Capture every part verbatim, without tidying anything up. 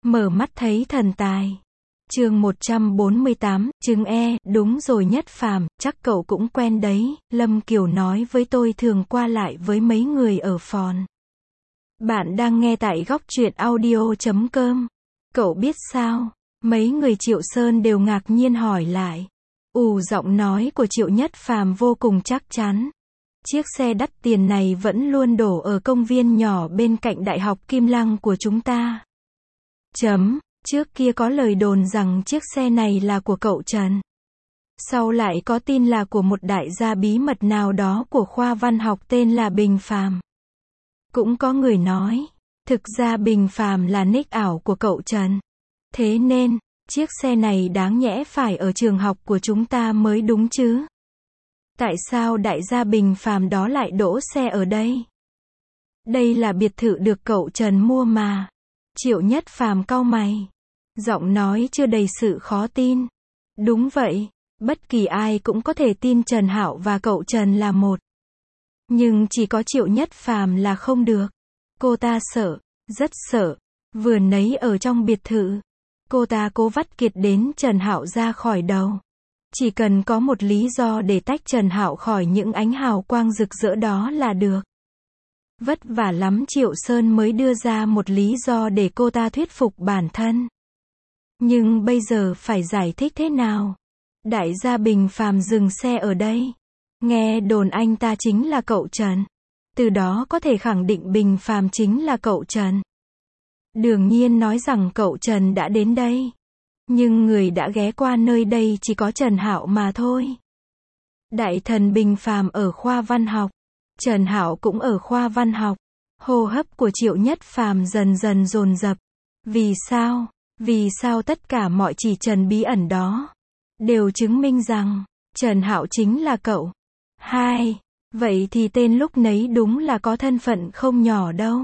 Mở mắt thấy thần tài. Chương một trăm bốn mươi tám, chứng E, đúng rồi Nhất Phàm, chắc cậu cũng quen đấy, Lâm Kiều nói với tôi thường qua lại với mấy người ở phòn. Bạn đang nghe tại góc truyện audio chấm com. Cậu biết sao? Mấy người Triệu Sơn đều ngạc nhiên hỏi lại. Ù giọng nói của Triệu Nhất Phàm vô cùng chắc chắn. Chiếc xe đắt tiền này vẫn luôn đổ ở công viên nhỏ bên cạnh Đại học Kim Lăng của chúng ta. Chấm. Trước kia có lời đồn rằng chiếc xe này là của cậu Trần. Sau lại có tin là của một đại gia bí mật nào đó của khoa văn học tên là Bình Phàm. Cũng có người nói, thực ra Bình Phàm là nick ảo của cậu Trần. Thế nên, chiếc xe này đáng nhẽ phải ở trường học của chúng ta mới đúng chứ. Tại sao đại gia Bình Phàm đó lại đỗ xe ở đây? Đây là biệt thự được cậu Trần mua mà. Triệu Nhất Phàm cau mày. Giọng nói chưa đầy sự khó tin. Đúng vậy, bất kỳ ai cũng có thể tin Trần Hạo và cậu Trần là một. Nhưng chỉ có Triệu Nhất Phàm là không được. Cô ta sợ, rất sợ. Vừa nãy ở trong biệt thự, cô ta cố vắt kiệt đến Trần Hạo ra khỏi đầu. Chỉ cần có một lý do để tách Trần Hạo khỏi những ánh hào quang rực rỡ đó là được. Vất vả lắm Triệu Sơn mới đưa ra một lý do để cô ta thuyết phục bản thân. Nhưng bây giờ phải giải thích thế nào? Đại gia Bình Phàm dừng xe ở đây. Nghe đồn anh ta chính là cậu Trần. Từ đó có thể khẳng định Bình Phàm chính là cậu Trần. Đương nhiên nói rằng cậu Trần đã đến đây. Nhưng người đã ghé qua nơi đây chỉ có Trần Hạo mà thôi. Đại thần Bình Phàm ở khoa văn học. Trần Hạo cũng ở khoa văn học. Hô hấp của Triệu Nhất Phàm dần dần dồn dập. Vì sao? Vì sao tất cả mọi chỉ trần bí ẩn đó đều chứng minh rằng Trần Hạo chính là cậu? Hai. Vậy thì tên lúc nấy đúng là có thân phận không nhỏ đâu.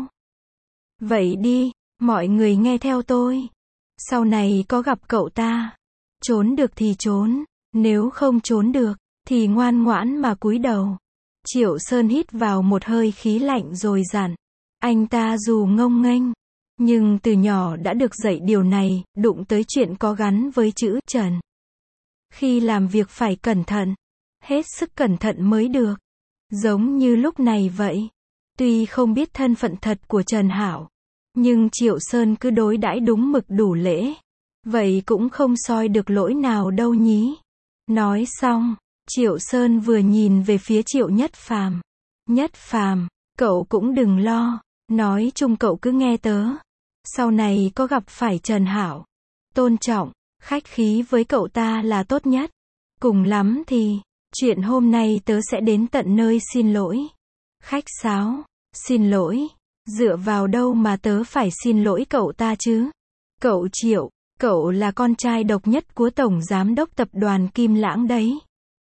Vậy đi, mọi người nghe theo tôi. Sau này có gặp cậu ta, trốn được thì trốn, nếu không trốn được thì ngoan ngoãn mà cúi đầu. Triệu Sơn hít vào một hơi khí lạnh rồi dặn. Anh ta dù ngông nghênh, nhưng từ nhỏ đã được dạy điều này, đụng tới chuyện có gắn với chữ Trần. Khi làm việc phải cẩn thận, hết sức cẩn thận mới được. Giống như lúc này vậy. Tuy không biết thân phận thật của Trần Hạo, nhưng Triệu Sơn cứ đối đãi đúng mực đủ lễ. Vậy cũng không soi được lỗi nào đâu nhí. Nói xong, Triệu Sơn vừa nhìn về phía Triệu Nhất Phàm. Nhất Phàm, cậu cũng đừng lo. Nói chung cậu cứ nghe tớ. Sau này có gặp phải Trần Hạo, tôn trọng, khách khí với cậu ta là tốt nhất. Cùng lắm thì, chuyện hôm nay tớ sẽ đến tận nơi xin lỗi. Khách sáo, xin lỗi. Dựa vào đâu mà tớ phải xin lỗi cậu ta chứ? Cậu Triệu, cậu là con trai độc nhất của Tổng Giám đốc Tập đoàn Kim Lãng đấy.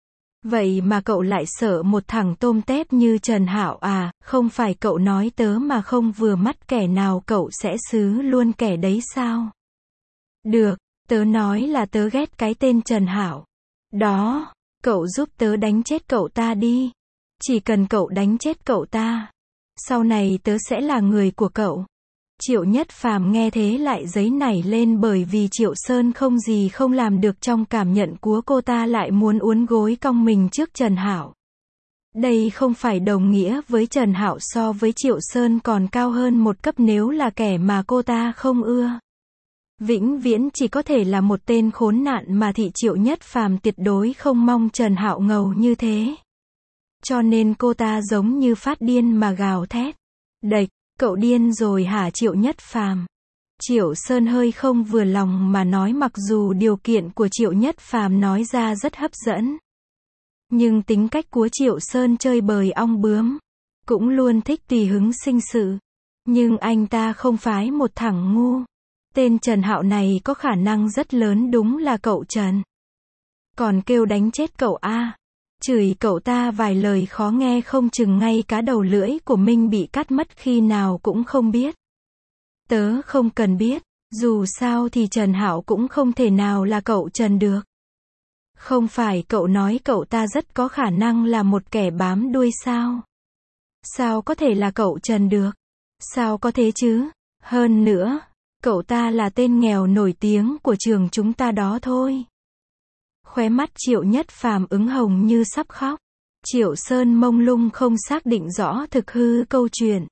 Vậy mà cậu lại sợ một thằng tôm tép như Trần Hạo à? Không phải cậu nói tớ mà không vừa mắt kẻ nào cậu sẽ xứ luôn kẻ đấy sao? Được, tớ nói là tớ ghét cái tên Trần Hạo. Đó, cậu giúp tớ đánh chết cậu ta đi. Chỉ cần cậu đánh chết cậu ta, sau này tớ sẽ là người của cậu. Triệu Nhất Phàm nghe thế lại giấy nảy lên bởi vì Triệu Sơn không gì không làm được trong cảm nhận của cô ta lại muốn uốn gối cong mình trước Trần Hạo. Đây không phải đồng nghĩa với Trần Hạo so với Triệu Sơn còn cao hơn một cấp nếu là kẻ mà cô ta không ưa. Vĩnh viễn chỉ có thể là một tên khốn nạn mà thị Triệu Nhất Phàm tuyệt đối không mong Trần Hạo ngầu như thế. Cho nên cô ta giống như phát điên mà gào thét. Đệch, cậu điên rồi hả Triệu Nhất Phàm? Triệu Sơn hơi không vừa lòng mà nói mặc dù điều kiện của Triệu Nhất Phàm nói ra rất hấp dẫn. Nhưng tính cách của Triệu Sơn chơi bời ong bướm, cũng luôn thích tùy hứng sinh sự. Nhưng anh ta không phái một thằng ngu. Tên Trần Hạo này có khả năng rất lớn đúng là cậu Trần. Còn kêu đánh chết cậu a, chửi cậu ta vài lời khó nghe không chừng ngay cả đầu lưỡi của mình bị cắt mất khi nào cũng không biết. Tớ không cần biết, dù sao thì Trần Hạo cũng không thể nào là cậu Trần được. Không phải cậu nói cậu ta rất có khả năng là một kẻ bám đuôi sao? Sao có thể là cậu Trần được? Sao có thế chứ? Hơn nữa, Cậu ta là tên nghèo nổi tiếng của trường chúng ta đó thôi. Khóe mắt Triệu Nhất Phàm ửng hồng như sắp khóc. Triệu Sơn mông lung không xác định rõ thực hư câu chuyện.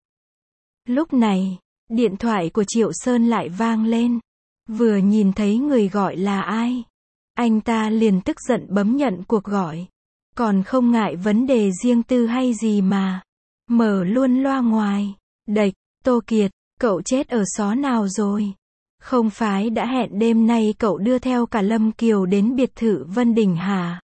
Lúc này, điện thoại của Triệu Sơn lại vang lên. Vừa nhìn thấy người gọi là ai, anh ta liền tức giận bấm nhận cuộc gọi. Còn không ngại vấn đề riêng tư hay gì mà. Mở luôn loa ngoài. Đệch, Tô Kiệt, cậu chết ở xó nào rồi? Không phải đã hẹn đêm nay cậu đưa theo cả Lâm Kiều đến biệt thự Vân Đình hả?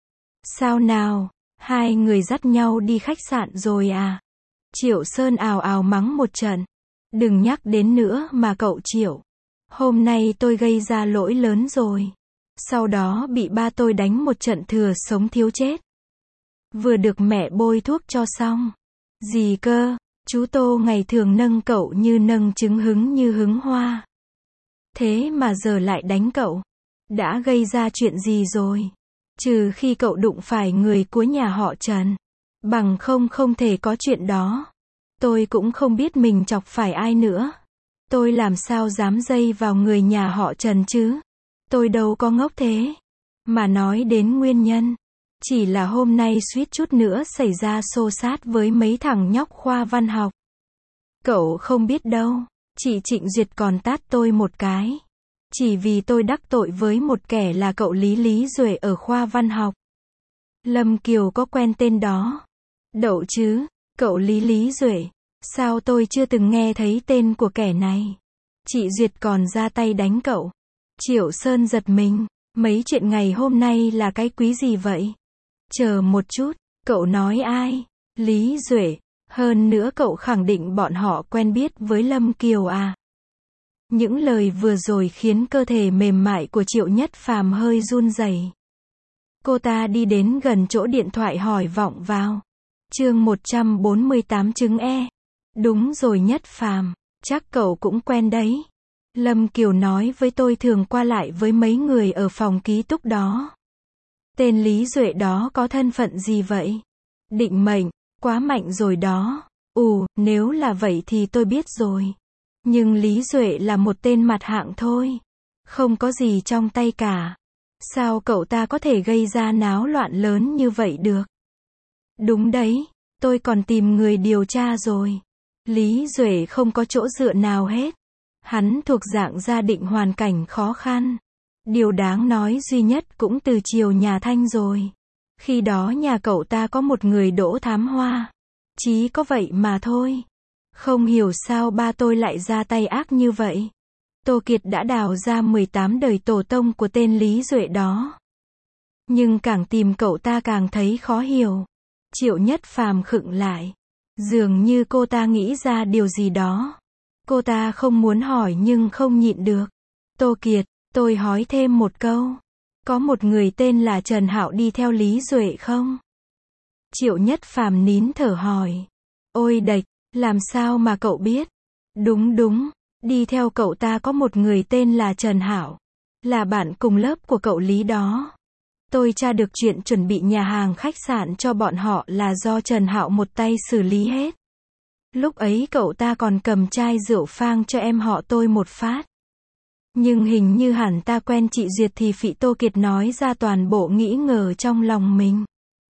Sao nào, hai người dắt nhau đi khách sạn rồi à? Triệu Sơn ào ào mắng một trận. Đừng nhắc đến nữa mà cậu Triệu. Hôm nay tôi gây ra lỗi lớn rồi. Sau đó bị ba tôi đánh một trận thừa sống thiếu chết. Vừa được mẹ bôi thuốc cho xong. Gì cơ, chú Tô ngày thường nâng cậu như nâng trứng hứng như hứng hoa. Thế mà giờ lại đánh cậu. Đã gây ra chuyện gì rồi? Trừ khi cậu đụng phải người của nhà họ Trần. Bằng không không thể có chuyện đó. Tôi cũng không biết mình chọc phải ai nữa. Tôi làm sao dám dây vào người nhà họ Trần chứ? Tôi đâu có ngốc thế. Mà nói đến nguyên nhân. Chỉ là hôm nay suýt chút nữa xảy ra xô xát với mấy thằng nhóc khoa văn học. Cậu không biết đâu. Chị Trịnh Duyệt còn tát tôi một cái. Chỉ vì tôi đắc tội với một kẻ là cậu Lý Lý Duệ ở khoa văn học. Lâm Kiều có quen tên đó. Đậu chứ, cậu Lý Lý Duệ. Sao tôi chưa từng nghe thấy tên của kẻ này? Chị Duyệt còn ra tay đánh cậu. Triệu Sơn giật mình. Mấy chuyện ngày hôm nay là cái quý gì vậy? Chờ một chút, cậu nói ai? Lý Duệ. Hơn nữa cậu khẳng định bọn họ quen biết với Lâm Kiều à? Những lời vừa rồi khiến cơ thể mềm mại của Triệu Nhất Phàm hơi run rẩy. Cô ta đi đến gần chỗ điện thoại hỏi vọng vào. Chương một trăm bốn mươi tám chứng E. Đúng rồi Nhất Phàm, chắc cậu cũng quen đấy. Lâm Kiều nói với tôi thường qua lại với mấy người ở phòng ký túc đó. Tên Lý Duệ đó có thân phận gì vậy? Định mệnh, quá mạnh rồi đó. Ù, nếu là vậy thì tôi biết rồi. Nhưng Lý Duệ là một tên mặt hạng thôi. Không có gì trong tay cả. Sao cậu ta có thể gây ra náo loạn lớn như vậy được? Đúng đấy, tôi còn tìm người điều tra rồi. Lý Duệ không có chỗ dựa nào hết. Hắn thuộc dạng gia định hoàn cảnh khó khăn. Điều đáng nói duy nhất cũng từ triều nhà Thanh rồi. Khi đó nhà cậu ta có một người đỗ thám hoa. Chí có vậy mà thôi. Không hiểu sao ba tôi lại ra tay ác như vậy. Tô Kiệt đã đào ra mười tám đời tổ tông của tên Lý Duệ đó. Nhưng càng tìm cậu ta càng thấy khó hiểu. Triệu Nhất Phàm khựng lại. Dường như cô ta nghĩ ra điều gì đó. Cô ta không muốn hỏi nhưng không nhịn được. Tô Kiệt, tôi hỏi thêm một câu. Có một người tên là Trần Hạo đi theo Lý Duệ không? Triệu Nhất Phàm nín thở hỏi. Ôi đệch, làm sao mà cậu biết? Đúng đúng, đi theo cậu ta có một người tên là Trần Hạo. Là bạn cùng lớp của cậu Lý đó. Tôi tra được chuyện chuẩn bị nhà hàng khách sạn cho bọn họ là do Trần Hạo một tay xử lý hết. Lúc ấy cậu ta còn cầm chai rượu phang cho em họ tôi một phát. Nhưng hình như hẳn ta quen chị Duyệt thì Phị Tô Kiệt nói ra toàn bộ nghĩ ngờ trong lòng mình.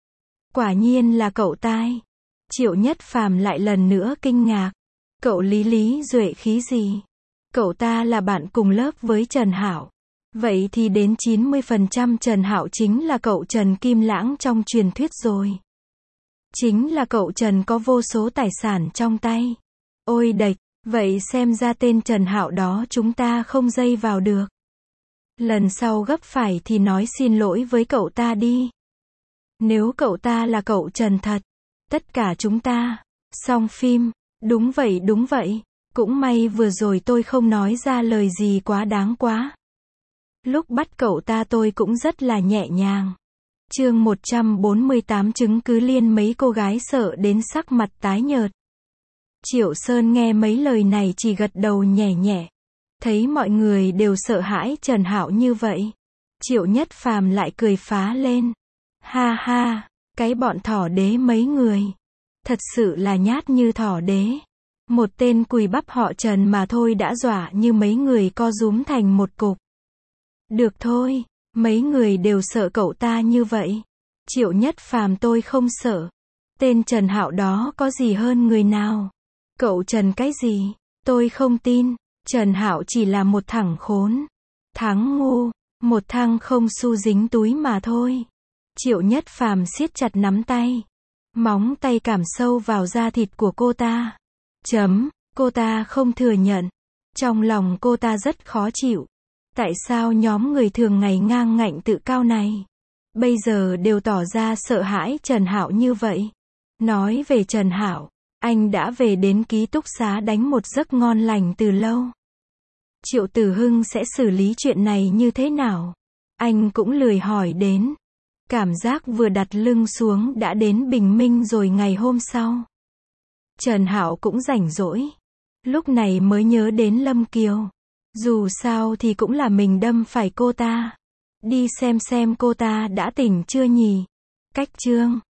Quả nhiên là cậu tai. Triệu Nhất Phàm lại lần nữa kinh ngạc. Cậu Lý Lý Duệ khí gì? Cậu ta là bạn cùng lớp với Trần Hạo. Vậy thì đến chín mươi phần trăm Trần Hạo chính là cậu Trần Kim Lãng trong truyền thuyết rồi. Chính là cậu Trần có vô số tài sản trong tay. Ôi đệch, vậy xem ra tên Trần Hạo đó chúng ta không dây vào được. Lần sau gấp phải thì nói xin lỗi với cậu ta đi. Nếu cậu ta là cậu Trần thật, tất cả chúng ta, xong phim. Đúng vậy đúng vậy, cũng may vừa rồi tôi không nói ra lời gì quá đáng quá. Lúc bắt cậu ta tôi cũng rất là nhẹ nhàng. Chương một trăm bốn mươi tám chứng cứ liên mấy cô gái sợ đến sắc mặt tái nhợt. Triệu Sơn nghe mấy lời này chỉ gật đầu nhẹ nhẹ. Thấy mọi người đều sợ hãi Trần Hạo như vậy. Triệu Nhất Phàm lại cười phá lên. Ha ha, cái bọn thỏ đế mấy người. Thật sự là nhát như thỏ đế. Một tên cùi bắp họ Trần mà thôi đã dọa như mấy người co rúm thành một cục. Được thôi, mấy người đều sợ cậu ta như vậy. Triệu Nhất Phàm tôi không sợ. Tên Trần Hạo đó có gì hơn người nào? Cậu Trần cái gì? Tôi không tin. Trần Hạo chỉ là một thằng khốn. Thằng ngu, một thằng không xu dính túi mà thôi. Triệu Nhất Phàm siết chặt nắm tay. Móng tay cảm sâu vào da thịt của cô ta. Chấm, cô ta không thừa nhận. Trong lòng cô ta rất khó chịu. Tại sao nhóm người thường ngày ngang ngạnh tự cao này bây giờ đều tỏ ra sợ hãi Trần Hạo như vậy? Nói về Trần Hạo, anh đã về đến ký túc xá đánh một giấc ngon lành từ lâu. Triệu Tử Hưng sẽ xử lý chuyện này như thế nào? Anh cũng lười hỏi đến. Cảm giác vừa đặt lưng xuống đã đến bình minh rồi ngày hôm sau. Trần Hạo cũng rảnh rỗi. Lúc này mới nhớ đến Lâm Kiều. Dù sao thì cũng là mình đâm phải cô ta. Đi xem xem cô ta đã tỉnh chưa nhỉ? Cách chương